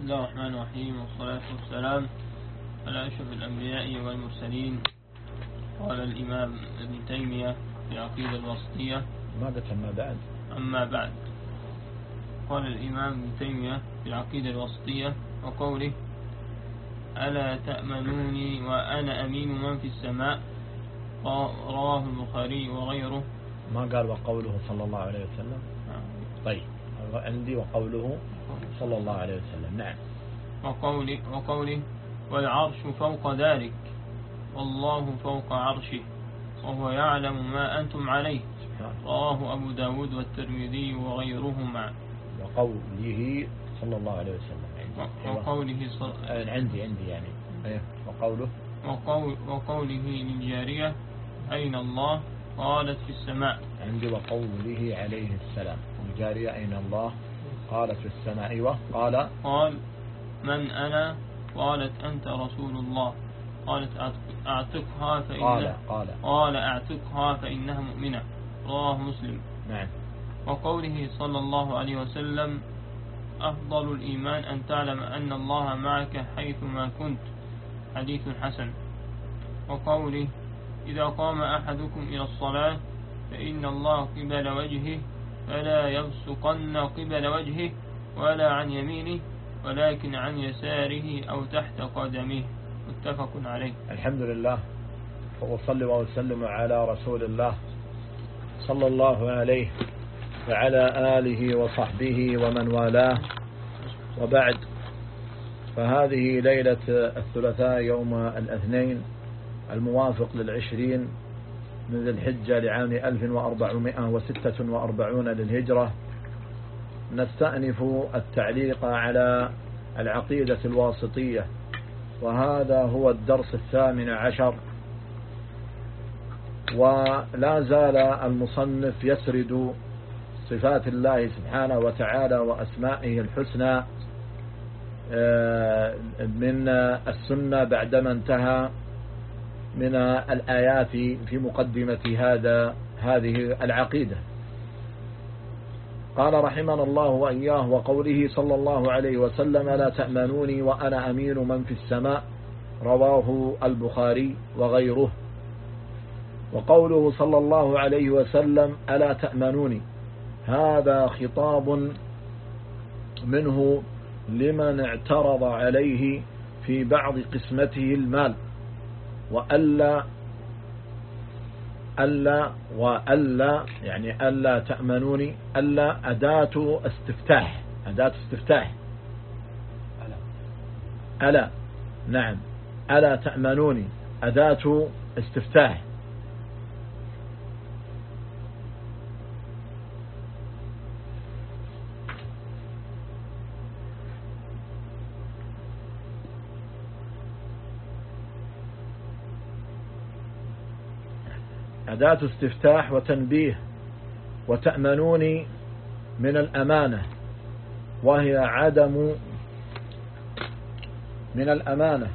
الله الرحمن الرحيم، والصلاة والسلام على أشرف الأنبياء والمرسلين. قال الإمام ابن تيمية في العقيدة الوسطية. أما بعد قال الإمام ابن تيمية في العقيدة الوسطية وقوله: ألا تأمنوني وأنا أمين من في السماء، رواه البخاري وغيره. ما قال وقوله صلى الله عليه وسلم؟ طيب عندي وقوله صلى الله عليه وسلم. نعم. وقوله والعرش فوق ذلك والله فوق عرشه وهو يعلم ما أنتم عليه، رواه أبو داود والترمذي وغيرهما. وقوله صلى الله عليه وسلم. وقوله عندي يعني وقوله للجارية: أين الله؟ قالت: في السماء. عندي وقوله عليه السلام: الجارية أين الله؟ قالت: في السماء. قال: من أنا؟ قالت: أنت رسول الله. قالت: أعتقها قال: أعتقها فإنها مؤمنة، رواه مسلم. نعم. وقوله صلى الله عليه وسلم: أفضل الإيمان أن تعلم أن الله معك حيثما كنت، حديث حسن. وقوله: إذا قام أحدكم إلى الصلاة فإن الله قبل وجهه فلا يبصقن قبل وجهه ولا عن يمينه ولكن عن يساره أو تحت قدمه، متفق عليه. الحمد لله، وصلى وسلم على رسول الله صلى الله عليه وعلى آله وصحبه ومن والاه، وبعد. فهذه ليلة الثلاثاء يوم الاثنين الموافق 20 من ذي الحجة لعام 1446 للهجرة. نستأنف التعليق على العقيدة الواسطية، وهذا هو الدرس 18. ولا زال المصنف يسرد صفات الله سبحانه وتعالى وأسمائه الحسنى من السنة بعدما انتهى من الآيات في مقدمة هذه العقيدة. قال رحمنا الله وإياه: وقوله صلى الله عليه وسلم: لا تأمنوني وأنا أمين من في السماء، رواه البخاري وغيره. وقوله صلى الله عليه وسلم: ألا تأمنوني، هذا خطاب منه لمن اعترض عليه في بعض قسمته المال. وألا يعني ألا تأمنوني، ألا أداة استفتاح. ألا، نعم، ألا تأمنوني أداة استفتاح. أداة استفتاح وتنبيه. وتأمنوني من الأمانة، وهي عدم من الأمانة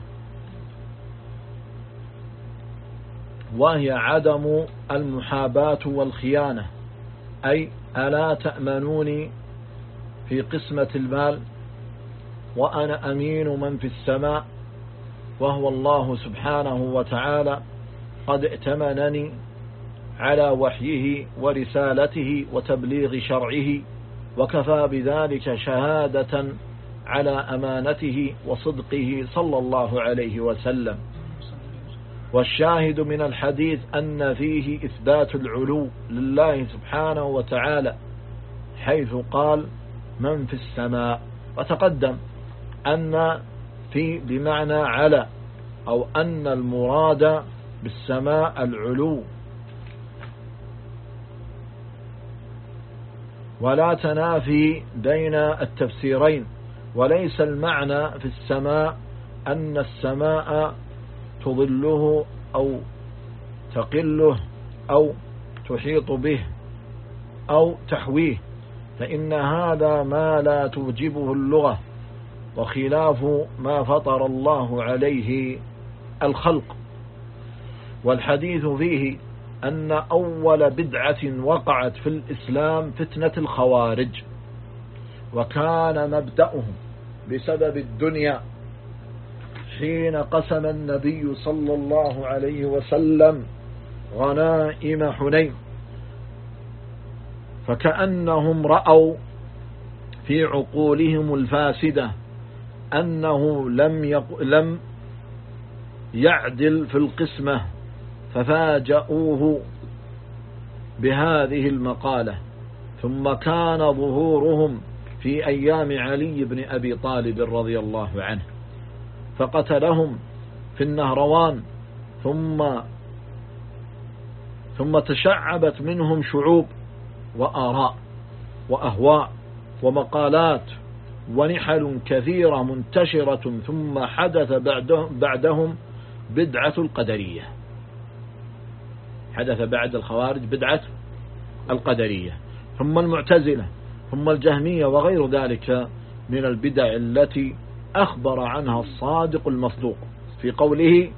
وهي عدم المحاباة والخيانة. أي ألا تأمنوني في قسمة المال وأنا أمين من في السماء، وهو الله سبحانه وتعالى قد ائتمنني على وحيه ورسالته وتبليغ شرعه، وكفى بذلك شهادة على أمانته وصدقه صلى الله عليه وسلم. والشاهد من الحديث أن فيه إثبات العلو لله سبحانه وتعالى، حيث قال: من في السماء. وتقدم أن في بمعنى على، أو أن المراد بالسماء العلو، ولا تنافي بين التفسيرين. وليس المعنى في السماء أن السماء تظله أو تقله أو تحيط به أو تحويه، فإن هذا ما لا توجبه اللغة، وخلاف ما فطر الله عليه الخلق. والحديث فيه أن أول بدعة وقعت في الإسلام فتنة الخوارج، وكان بسبب الدنيا حين قسم النبي صلى الله عليه وسلم غنائم حنين، فكأنهم رأوا في عقولهم الفاسدة أنه لم يعدل في القسمة، ففاجأوه بهذه المقالة. ثم كان ظهورهم في أيام علي بن أبي طالب رضي الله عنه، فقتلهم في النهروان، ثم تشعبت منهم شعوب وآراء وأهواء ومقالات ونحل كثيرة منتشرة. ثم حدث بعدهم بدعة القدرية، حدث بعد الخوارج بدعة القدرية، ثم المعتزلة، ثم الجهمية، وغير ذلك من البدع التي أخبر عنها الصادق المصدوق في قوله: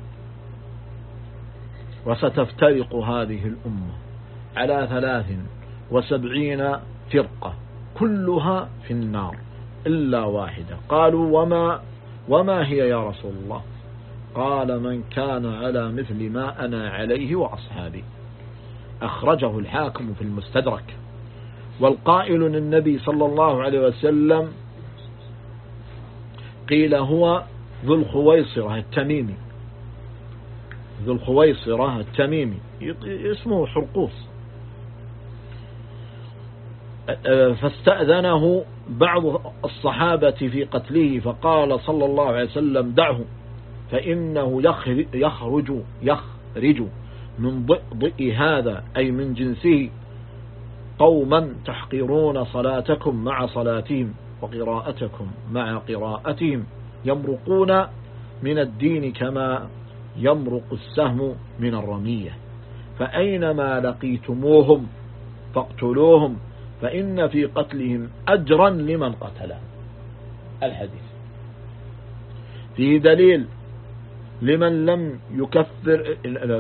وستفترق هذه الأمة على 73 فرقة كلها في النار إلا واحدة. قالوا: وما هي يا رسول الله؟ قال: من كان على مثل ما أنا عليه وأصحابي. أخرجه الحاكم في المستدرك. والقائل للنبي صلى الله عليه وسلم قيل هو ذو الخويصرة التميمي، ذو الخويصرة التميمي، اسمه حرقوس. فاستأذنه بعض الصحابة في قتله، فقال صلى الله عليه وسلم: دعه، فإنه يخرج من ضئ هذا، أي من جنسه، قوما تحقرون صلاتكم مع صلاتهم وقراءتكم مع قراءتهم، يمرقون من الدين كما يمرق السهم من الرمية، فأينما لقيتموهم فاقتلوهم، فإن في قتلهم أجرا لمن قتلهم. الحديث فيه دليل لمن لم يكفر،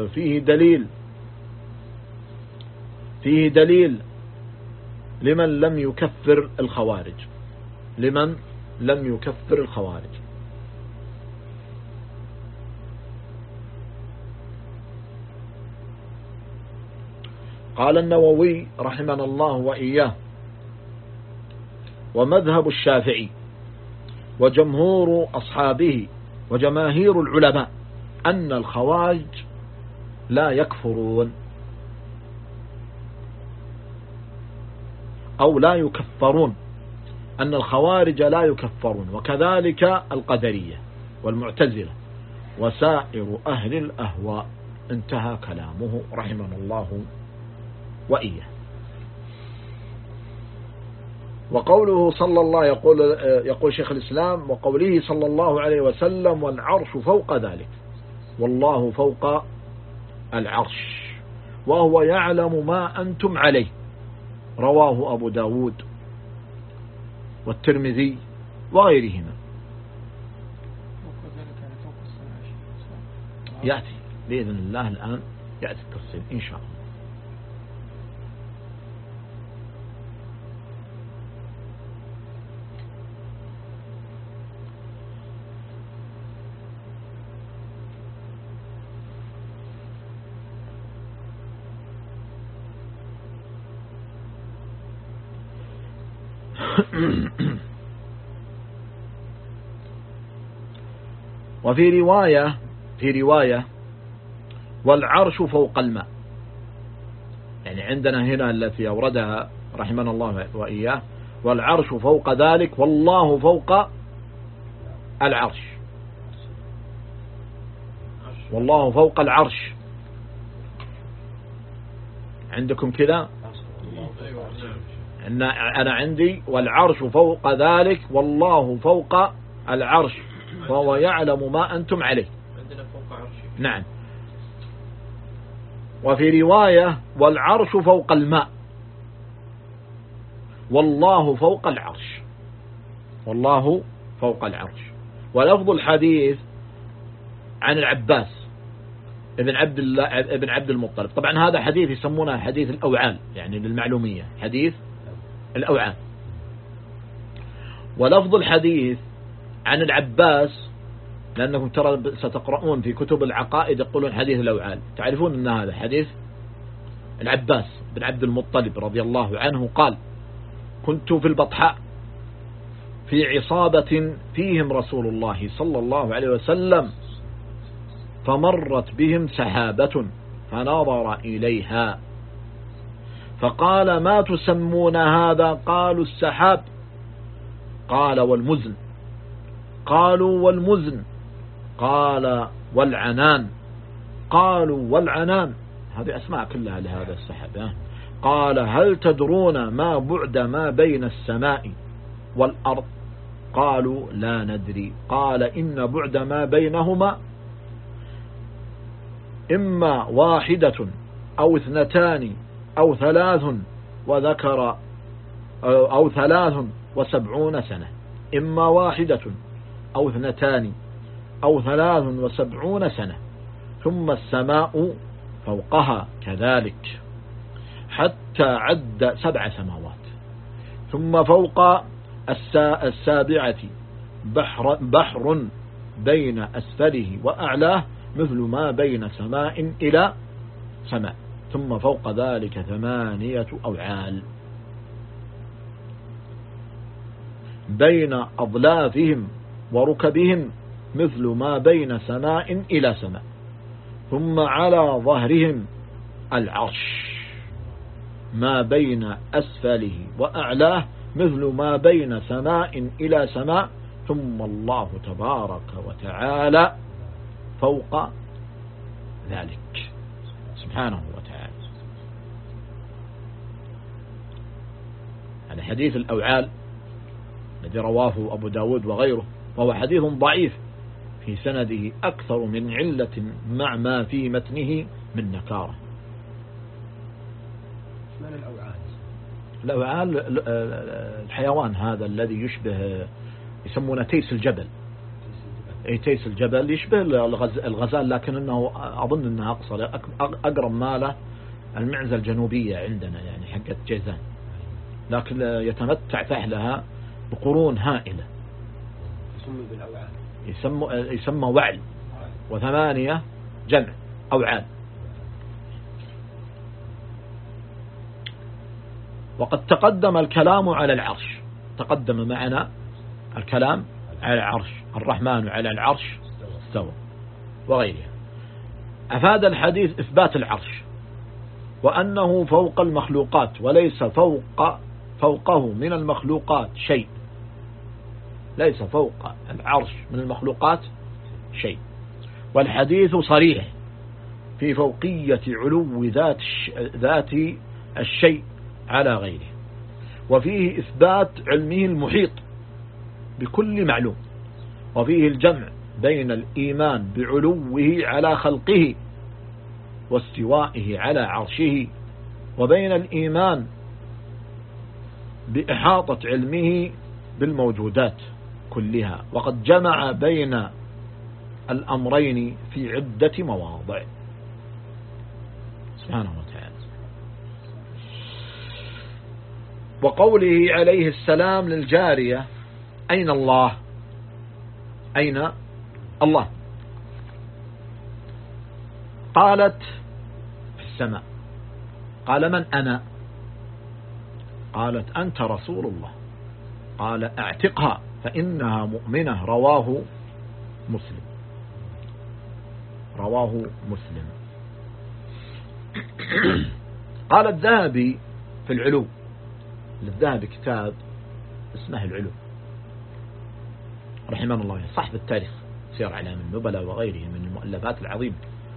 فيه دليل لمن لم يكفر الخوارج، لمن لم يكفر الخوارج. قال النووي رحمنا الله وإياه: ومذهب الشافعي وجمهور أصحابه وجماهير العلماء أن الخوارج لا يكفرون أو لا يكفرون، أن الخوارج لا يكفرون، وكذلك القدرية والمعتزلة وسائر أهل الأهواء. انتهى كلامه رحمه الله وإياه. وقوله صلى الله يقول شيخ الإسلام: وقوله صلى الله عليه وسلم: والعرش فوق ذلك، والله فوق العرش، وهو يعلم ما أنتم عليه. رواه أبو داود والترمذي وغيرهما. يأتي بإذن الله الآن، يأتي التفصيل إن شاء الله. وفي رواية والعرش فوق الماء، يعني عندنا هنا التي أوردها رحمنا الله وإياه: والعرش فوق ذلك، والله فوق العرش، والله فوق العرش. عندكم كذا؟ أنا عندي والعرش فوق ذلك، والله فوق العرش، وهو يعلم ما أنتم عليه. عندنا فوق عرش. نعم. وفي رواية: والعرش فوق الماء، والله فوق العرش، والله فوق العرش. ولفظ الحديث عن العباس ابن عبد المطلب. طبعا هذا حديث يسمونه حديث الأوعال، يعني للمعلومية، حديث الأوعال. ولفظ الحديث عن العباس، لأنكم ترى ستقرؤون في كتب العقائد يقولون حديث الأوعال، تعرفون أن هذا حديث العباس بن عبد المطلب رضي الله عنه قال: كنت في البطحاء في عصابة فيهم رسول الله صلى الله عليه وسلم، فمرت بهم سحابة فنظر إليها فقال: ما تسمون هذا؟ قالوا: السحاب. قال: والمزن؟ قالوا: والمزن. قال: والعنان؟ قالوا: والعنان. هذه أسماء كلها لهذا السحاب. قال: هل تدرون ما بعد ما بين السماء والأرض؟ قالوا: لا ندري. قال: إن بعد ما بينهما إما واحدة أو اثنتان أو ثلاث، وذكر أو 73 سنة. إما واحدة أو اثنتان أو 73 سنة، ثم السماء فوقها كذلك حتى عد 7 سماوات، ثم فوق السابعة بحر بين أسفله وأعلاه مثل ما بين سماء إلى سماء، ثم فوق ذلك 8 أوعال بين أضلافهم وركبهم مثل ما بين سماء إلى سماء، ثم على ظهرهم العرش ما بين أسفله وأعلاه مثل ما بين سماء إلى سماء، ثم الله تبارك وتعالى فوق ذلك سبحانه وتعالى. هذا حديث الأوعال الذي رواه أبو داود وغيره، وهو حديث ضعيف في سنده أكثر من علة مع ما في متنه من نكارة. من الأوعال؟ الأوعال الحيوان هذا الذي يشبه، يسمونه تيس الجبل. أي تيس الجبل يشبه الغزال، لكن إنه أظن أنها أقصر، أقرب ماله المعزة الجنوبية عندنا يعني حقت جيزان، لكن يتمتع فحلها بقرون هائلة. يسمى بالأوعال، يسمى وعل، و8 جمع أوعال. وقد تقدم الكلام على العرش، تقدم معنا الكلام على العرش، الرحمن على العرش استوى وغيرها. أفاد الحديث إثبات العرش وأنه فوق المخلوقات وليس فوقه من المخلوقات شيء، ليس فوق العرش من المخلوقات شيء. والحديث صريح في فوقية علو ذات الشيء على غيره، وفيه إثبات علمه المحيط بكل معلوم، وفيه الجمع بين الإيمان بعلوه على خلقه واستوائه على عرشه، وبين الإيمان بإحاطة علمه بالموجودات كلها، وقد جمع بين الأمرين في عدة مواضع سبحانه وتعالى. وقوله عليه السلام للجارية: أين الله؟ أين الله؟ قالت: في السماء. قال: من أنا؟ قالت: أنت رسول الله. قال: اعتقها فإنها مؤمنة. رواه مسلم. رواه مسلم. قال الذهبي في العلو، للذهبي كتاب اسمه العلو رحمه الله، صاحب التاريخ سير أعلام النبلاء وغيره من المؤلفات العظيمة: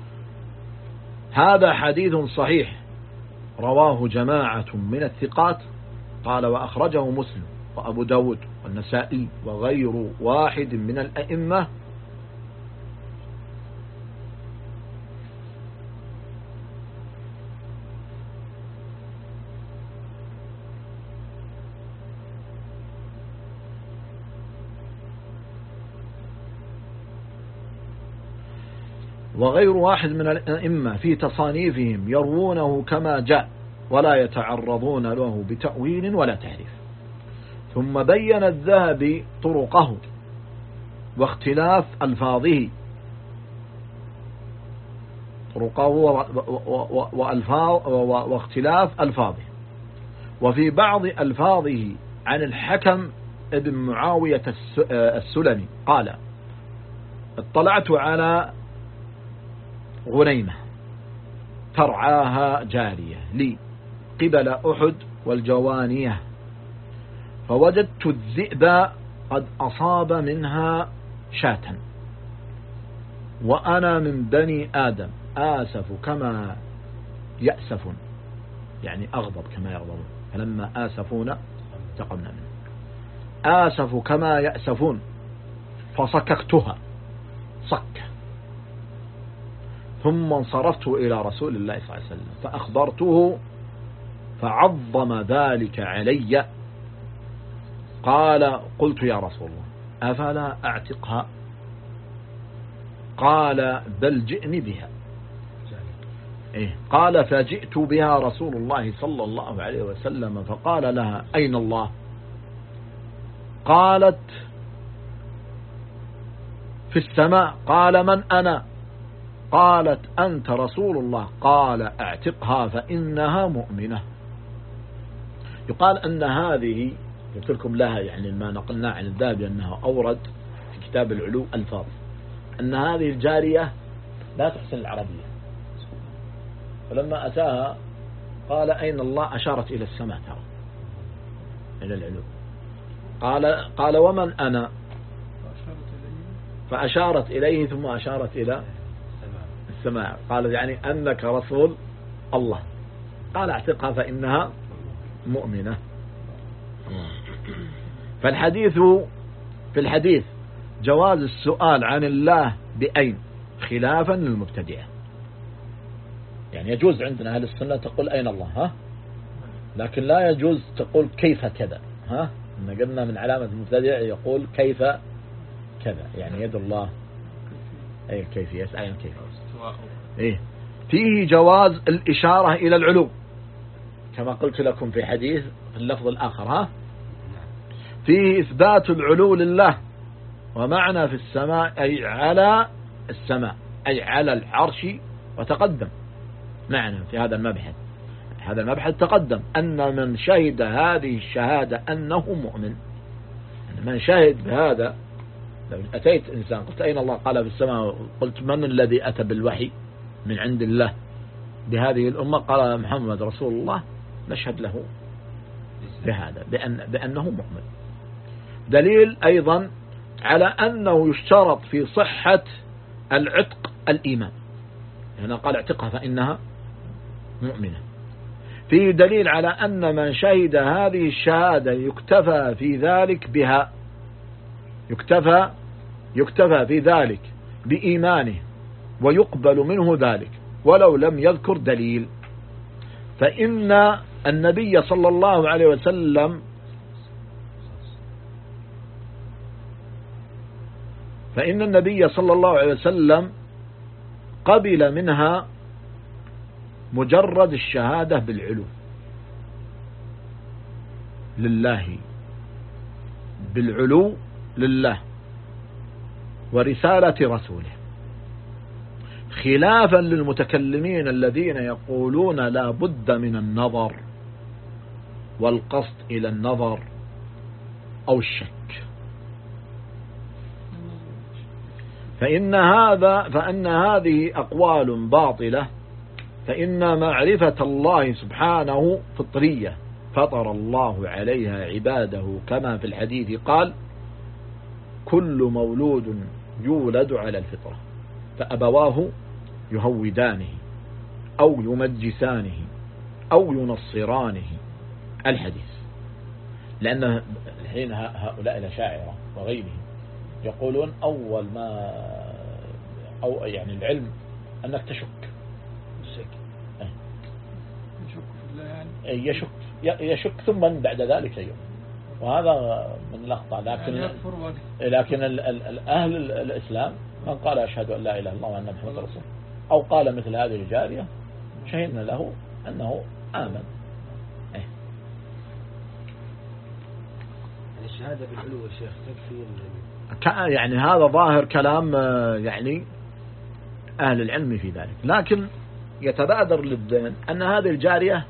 هذا حديث صحيح رواه جماعة من الثقات. قال: وأخرجه مسلم وأبو داود والنسائي وغير واحد من الأئمة في تصانيفهم يروونه كما جاء ولا يتعرضون له بتأويل ولا تحريف. ثم بين الذهبي طرقه واختلاف ألفاظه واختلاف ألفاظه. وفي بعض ألفاظه عن الحكم ابن معاوية السلمي قال: اطلعت على غنيمة ترعاها جارية لي قبل أحد والجوانية، فوجدت الذئب قد أصاب منها شاة، وأنا من بني آدم آسف كما يأسفون، يعني أغضب كما يغضبون، فلما آسفونا انتقمنا منه، آسف كما يأسفون، فصككتها صك، ثم انصرفت إلى رسول الله صلى الله عليه وسلم فأخبرته فعظم ذلك علي. قال: قلت يا رسول الله أفلا أعتقها؟ قال: بل جئني بها. قال: فجئت بها رسول الله صلى الله عليه وسلم فقال لها: أين الله؟ قالت: في السماء. قال: من أنا؟ قالت: أنت رسول الله. قال: اعتقها فإنها مؤمنة. يقال أن هذه، قلت لكم لها يعني ما نقلنا عن الذهبي أنها أورد في كتاب العلو الفاظ، أن هذه الجارية لا تحسن العربية، فلما أتاها قال: أين الله؟ أشارت إلى السماء، ترى إلى العلو. قال: ومن أنا؟ فأشارت إليه ثم أشارت إلى السماء. قال: يعني أنك رسول الله. قال: اعتقها فإنها مؤمنة. في الحديث جواز السؤال عن الله بأين خلافا للمبتدئة، يعني يجوز عندنا أهل السنة تقول أين الله، ها، لكن لا يجوز تقول كيف كذا، ها، إن قلنا من علامة المبتدئ يقول كيف كذا، يعني يد الله، أي كيف يسأل كيف. فيه جواز الإشارة إلى العلو كما قلت لكم في حديث في اللفظ الآخر، ها، فيه إثبات العلو لله، ومعنى في السماء أي على السماء، أي على العرش، وتقدم معنى في هذا المبحث تقدم أن من شهد هذه الشهادة أنه مؤمن. من شهد بهذا، لو أتيت إنسان قلت أين الله؟ قال في السماء، قلت من الذي أتى بالوحي من عند الله بهذه الأمة؟ قال محمد رسول الله، نشهد له بهذا بأنه مؤمن. دليل أيضا على أنه يشترط في صحة العتق الإيمان، هنا قال اعتقها فإنها مؤمنة. فيه دليل على أن من شهد هذه الشهادة يكتفى في ذلك بها، يكتفى في ذلك بإيمانه ويقبل منه ذلك ولو لم يذكر دليل. فإن النبي صلى الله عليه وسلم قبل منها مجرد الشهادة بالعلو لله ورسالة رسوله، خلافا للمتكلمين الذين يقولون لا بد من النظر والقصد إلى النظر أو الشك. فإن هذه أقوال باطلة، فإن معرفة الله سبحانه فطرية فطر الله عليها عباده، كما في الحديث قال: كل مولود يولد على الفطرة فأبواه يهودانه أو يمجسانه أو ينصرانه، الحديث. لأن الحين هؤلاء الأشاعرة وغيرهم يقولون أول ما يعني العلم أنك تشك يشك ثم بعد ذلك يوم، وهذا من الأخطاء. لكن أهل الإسلام من قال أشهد أن لا إله إلا الله وأن محمد رسول الله، أو قال مثل هذه الجارية، شهدنا له أنه آمن. الشهادة بالعلو يا شيخ تكفي يعني هذا ظاهر كلام يعني أهل العلم في ذلك، لكن يتبادر للذهن أن هذه الجارية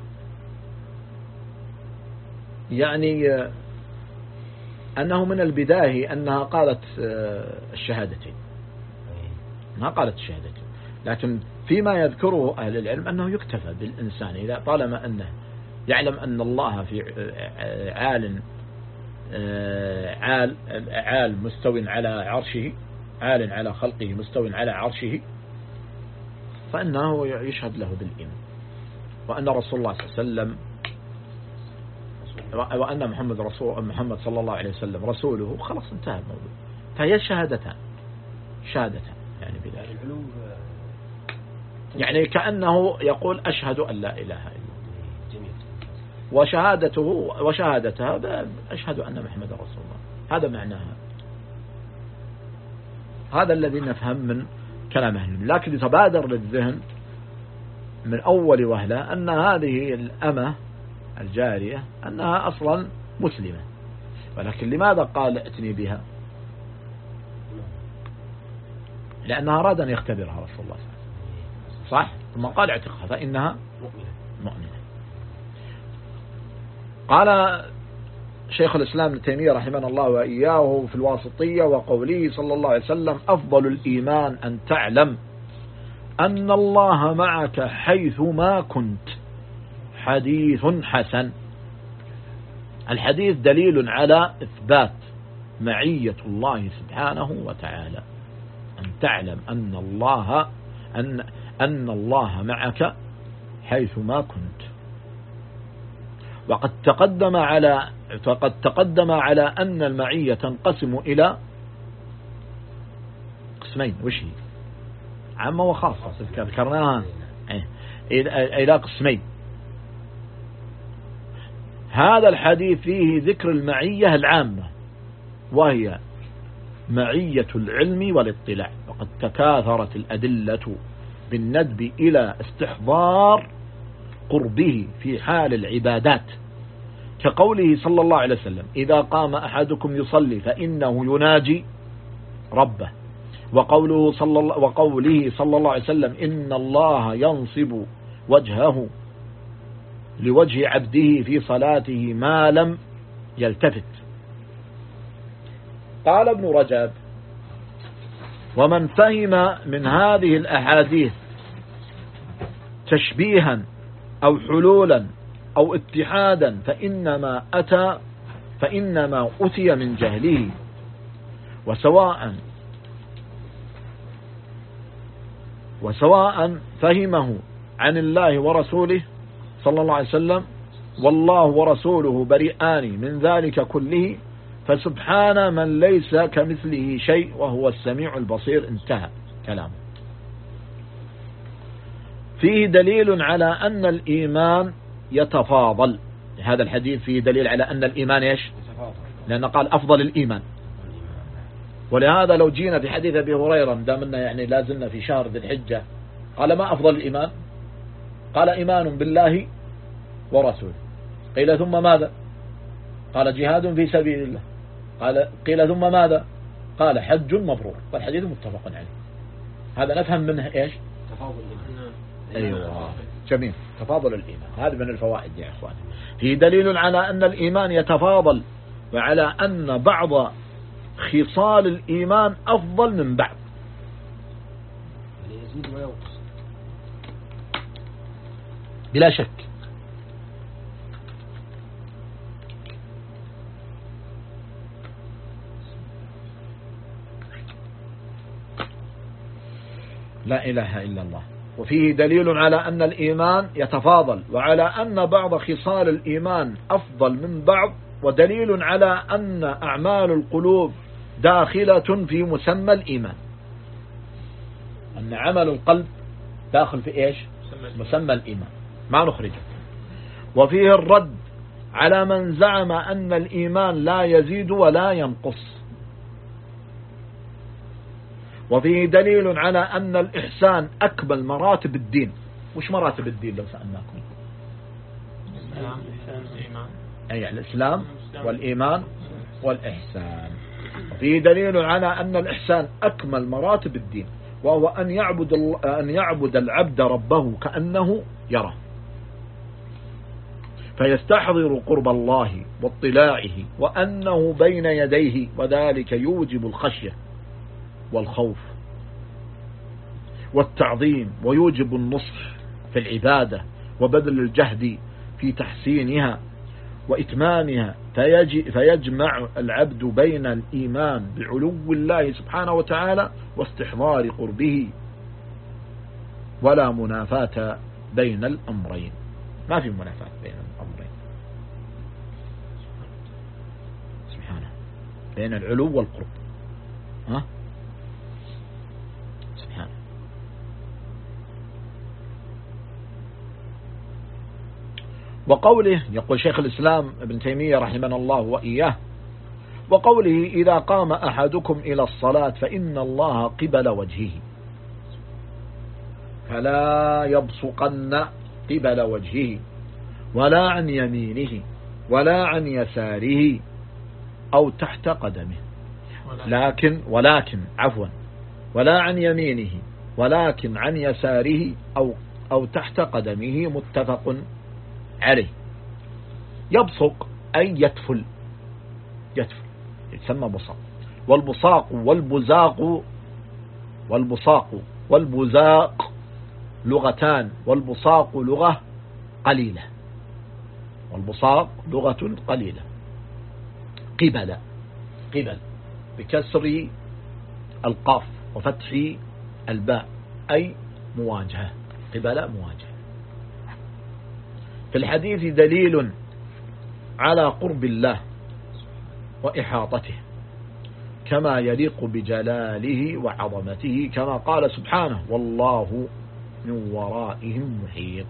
يعني أنه من البداية أنها قالت الشهادتين، ما قالت الشهادتين، لكن فيما يذكره أهل العلم أنه يكتفى بالإنسان إذا طالما أنه يعلم أن الله في عال مستوٍ على عرشه، عال على خلقه مستوٍ على عرشه، فإنه يشهد له بالإيمان، وأن رسول الله صلى الله عليه وسلم وأن محمد صلى الله عليه وسلم رسوله، خلاص انتهى الموضوع. فهي شهادتان يعني بذلك، يعني كأنه يقول أشهد أن لا إله إلا الله، وشهادتها أشهد أن محمد رسول الله، هذا معناها، هذا الذي نفهم من كلام أهل. لكن يتبادر للذهن من أول وهلة أن هذه الأمة الجارية أنها أصلا مسلمة، ولكن لماذا قال ائتني بها؟ لأنها أراد أن يختبرها رسول الله صح؟ ثم قال اعتقها فإنها مؤمنة. قال شيخ الإسلام ابن تيمية رحمه الله وإياه في الواسطية وقوله صلى الله عليه وسلم أفضل الإيمان أن تعلم أن الله معك حيث ما كنت، حديث حسن. الحديث دليل على إثبات معية الله سبحانه وتعالى، أن تعلم أن الله معك حيث ما كنت. وقد تقدم على أن المعية تنقسم إلى قسمين، وش هي؟ عامة وخاصة ذكرناها إلى قسمين. هذا الحديث فيه ذكر المعية العامة، وهي معية العلم والاطلاع، وقد تكاثرت الأدلة بالندب إلى استحضار قربه في حال العبادات، كقوله صلى الله عليه وسلم إذا قام أحدكم يصلي فإنه يناجي ربه، وقوله صلى الله عليه وسلم إن الله ينصب وجهه لوجه عبده في صلاته ما لم يلتفت. قال ابن رجب ومن فهم من هذه الأحاديث تشبيها أو حلولا أو اتحادا فإنما أتي من جهله، وسواء فهمه عن الله ورسوله صلى الله عليه وسلم والله ورسوله بريئان من ذلك كله، فسبحان من ليس كمثله شيء وهو السميع البصير. انتهى كلامه. فيه دليل على أن الإيمان يتفاضل. هذا الحديث فيه دليل على أن الإيمان إيش؟ لأنه قال أفضل الإيمان. ولهذا لو جينا في حديث أبي هريرة دامنا يعني لازلنا في شهر ذي الحجة، قال ما أفضل الإيمان؟ قال إيمان بالله ورسوله. قيل ثم ماذا؟ قال جهاد في سبيل الله. قيل ثم ماذا؟ قال حج مبرور. والحديث متفق عليه. هذا نفهم منه إيش؟ تفاضل الإيمان. أيوة جميل، تفاضل الإيمان. هذا من الفوائد يا إخواني. في دليل على أن الإيمان يتفاضل، وعلى أن بعض خصال الإيمان أفضل من بعض. يزيد وينقص بلا شك. لا إله إلا الله. وفيه دليل على أن الإيمان يتفاضل، وعلى أن بعض خصال الإيمان أفضل من بعض، ودليل على أن أعمال القلوب داخلة في مسمى الإيمان، أن عمل القلب داخل في إيش؟ مسمى الإيمان، ما نخرجه. وفيه الرد على من زعم أن الإيمان لا يزيد ولا ينقص. وفيه دليل على أن الإحسان أكمل مراتب الدين. وش مراتب الدين لو سألناكم؟ الإسلام، الإيمان. أي الإسلام والإيمان والإحسان. فيه دليل على أن الإحسان أكمل مراتب الدين، وهو أن يعبد العبد ربه كأنه يراه، فيستحضر قرب الله واطلاعه وأنه بين يديه، وذلك يوجب الخشية والخوف والتعظيم، ويوجب النصح في العبادة وبذل الجهد في تحسينها وإتمامها، فيجمع العبد بين الإيمان بعلو الله سبحانه وتعالى واستحضار قربه، ولا منافاة بين الأمرين. ما في منافاة بين الأمرين سبحانه، بين العلو والقرب. سبحانه. وقوله، يقول شيخ الإسلام ابن تيمية رحمنا الله وإياه، وقوله إذا قام أحدكم إلى الصلاة فإن الله قبل وجهه فلا يبصقن قبل وجهه ولا عن يمينه ولا عن يساره أو تحت قدمه، ولا عن يمينه ولكن عن يساره أو تحت قدمه، متفق عليه. يبصق أي يتفل يسمى بصاق. والبزاق لغتان، والبصاق لغة قليلة، قبل بكسر القاف وفتح الباء، أي مواجهة، قبل مواجهة. في الحديث دليل على قرب الله وإحاطته كما يليق بجلاله وعظمته، كما قال سبحانه والله من ورائهم محيط.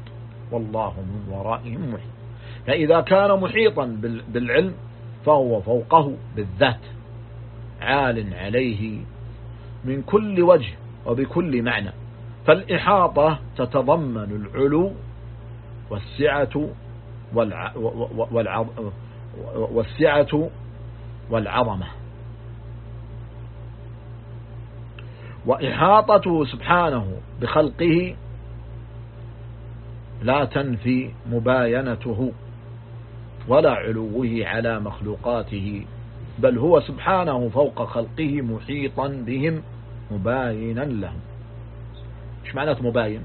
فإذا كان محيطا بالعلم فهو فوقه بالذات، عال عليه من كل وجه وبكل معنى. فالإحاطة تتضمن العلو والسعة والعظمة. وإحاطته سبحانه بخلقه لا تنفي مباينته ولا علوه على مخلوقاته، بل هو سبحانه فوق خلقه محيطا بهم مباينا لهم. ايش معنى مباين؟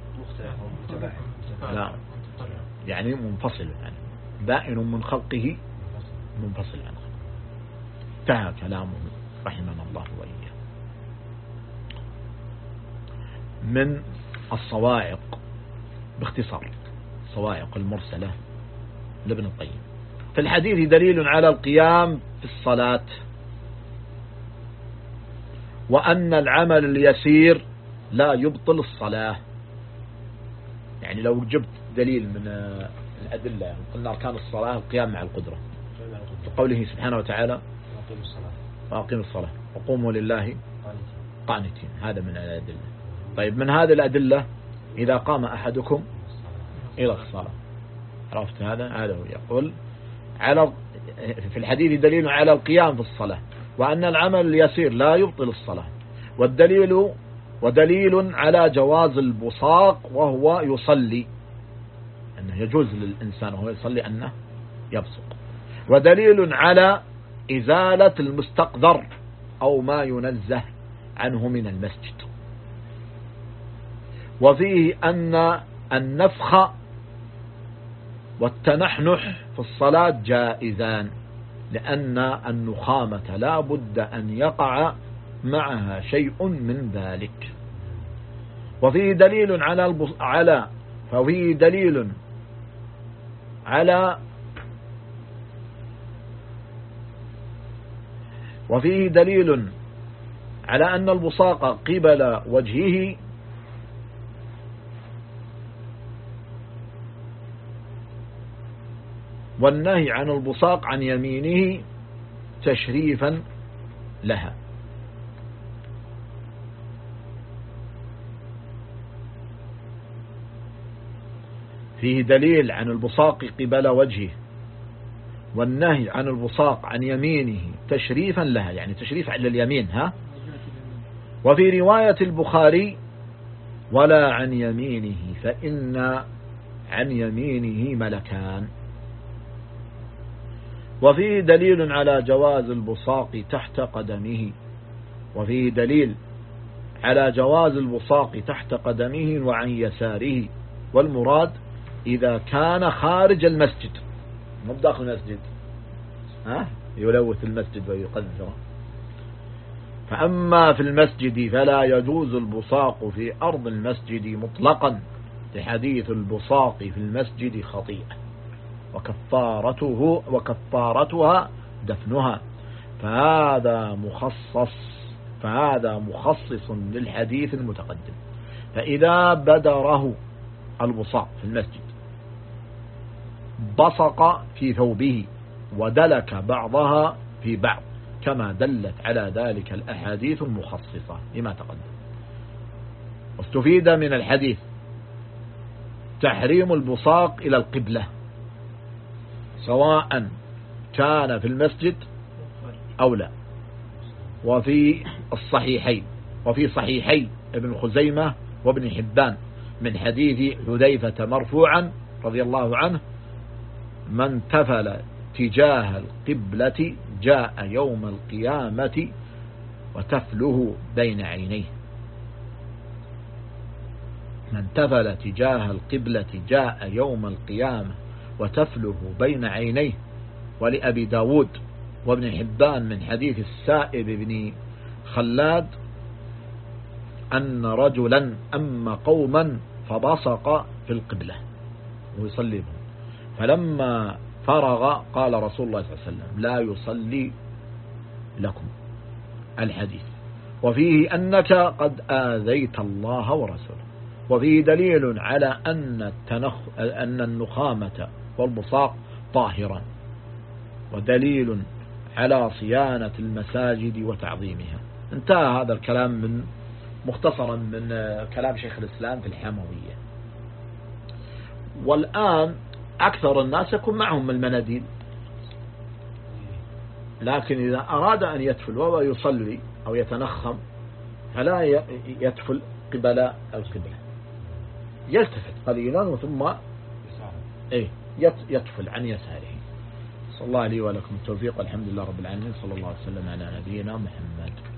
لا يعني منفصل، يعني بائن من خلقه منفصل عنه. انتهى كلامه رحمنا الله وإياه. من الصواعق باختصار، صواعق المرسلة لابن القيم. في الحديث دليل على القيام في الصلاة، وأن العمل اليسير لا يبطل الصلاة. يعني لو جبت دليل من الأدلة، قلنا أركان الصلاة القيام مع القدرة، وقوله سبحانه وتعالى وأقيموا الصلاة وقوموا لله قانتين، هذا من الأدلة. طيب من هذه الأدلة إذا قام أحدكم إلى الصلاة، عرفت هذا هو يقول في الحديث دليل على القيام في الصلاة، وأن العمل اليسير لا يبطل الصلاة. ودليل على جواز البصاق وهو يصلي، أنه يجوز للإنسان وهو يصلي أنه يبصق. ودليل على إزالة المستقذر أو ما ينزه عنه من المسجد. وفيه أن النفخ والتنحنح في الصلاة جائزان، لأن النخامة لا بد أن يقع معها شيء من ذلك. وفيه دليل على أن البصاق قبل وجهه والنهي عن البصاق عن يمينه تشريفا لها. فيه دليل عن البصاق قبل وجهه والنهي عن البصاق عن يمينه تشريفا لها، يعني تشريف على اليمين. وفي رواية البخاري ولا عن يمينه فإن عن يمينه ملكان. وفيه دليل على جواز البصاق تحت قدمه، وفيه دليل على جواز البصاق تحت قدمه وعن يساره، والمراد إذا كان خارج المسجد مو بداخل المسجد يلوث المسجد ويقذره. فأما في المسجد فلا يجوز البصاق في أرض المسجد مطلقا، لحديث البصاق في المسجد خطيئة وكفارتها دفنها، فهذا مخصص للحديث المتقدم. فإذا بدره البصاق في المسجد بصق في ثوبه ودلك بعضها في بعض، كما دلت على ذلك الأحاديث المخصصة لما تقدم. واستفيد من الحديث تحريم البصاق إلى القبلة، سواء كان في المسجد أو لا. وفي صحيحي ابن خزيمة وابن حبان من حديث حذيفة مرفوعا رضي الله عنه: من تفل تجاه القبلة جاء يوم القيامة وتفله بين عينيه. من تفل تجاه القبلة جاء يوم القيامة وتفله بين عينيه. ولأبي داود وابن حبان من حديث السائب بن خلاد أن رجلا أما قوما فبصق في القبلة ويصلي بهم، فلما فرغ قال رسول الله صلى الله عليه وسلم: لا يصلي لكم. الحديث. وفيه أنك قد آذيت الله ورسوله. وفيه دليل على أن النخامة والبصاق طاهرا، ودليل على صيانة المساجد وتعظيمها. انتهى هذا الكلام مختصرا من كلام شيخ الإسلام في الحموية. والآن أكثر الناس يكون معهم المناديل، لكن إذا أراد أن يتفل وهو يصلي أو يتنخم فلا يتفل قبل القبلة، يلتفت قليلا ثم يتفل عن يساره. صلى الله عليه ولكم التوفيق، والحمد لله رب العالمين، صلى الله عليه وسلم على نبينا محمد.